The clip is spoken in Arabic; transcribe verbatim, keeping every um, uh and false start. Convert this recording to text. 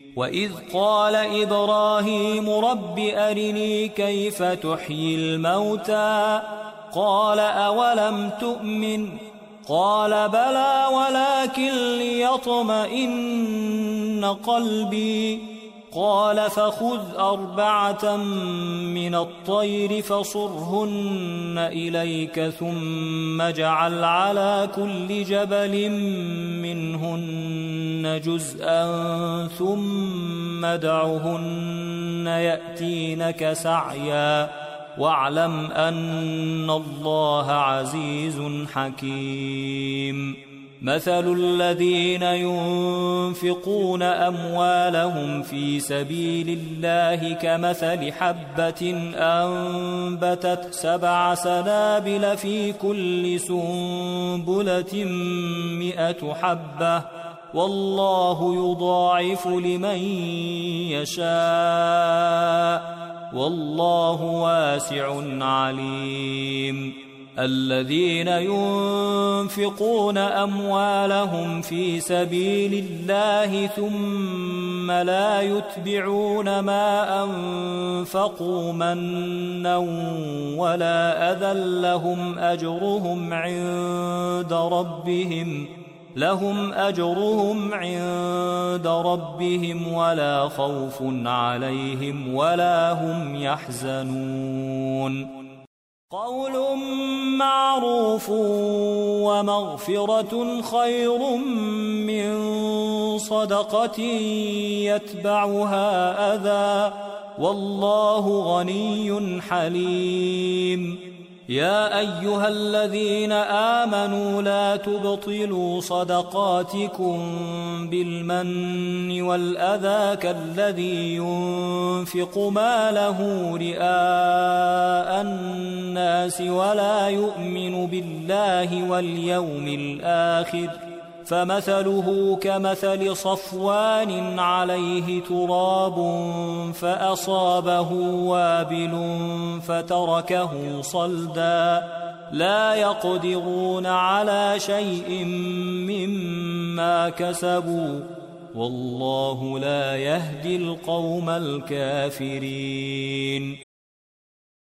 وإذ قال إبراهيم رب أرني كيف تحيي الموتى قال أولم تؤمن قال بلى ولكن ليطمئن قلبي قال فخذ أربعة من الطير فصرهن إليك ثم اجعل على كل جبل منهن جزءا ثم ادعهن يأتينك سعيا واعلم أن الله عزيز حكيم مثل الذين ينفقون أموالهم في سبيل الله كمثل حبة أنبتت سبع سنابل في كل سنبلة مئة حبة والله يضاعف لمن يشاء والله واسع عليم الذين ينفقون أموالهم في سبيل الله ثم لا يتبعون ما أنفقوا منا ولا أذى لهم أجرهم عند ربهم لهم أجرهم عند ربهم ولا خوف عليهم ولا هم يحزنون قول معروف ومغفرة خير من صدقة يتبعها أذى والله غني حليم يا أيها الذين آمنوا لا تبطلوا صدقاتكم بالمن والأذى كالذي ينفق ماله رئاء الناس ولا يؤمن بالله واليوم الآخر فمثله كمثل صفوان عليه تراب فأصابه وابل فتركه صلدا لا يقدرون على شيء مما كسبوا والله لا يهدي القوم الكافرين.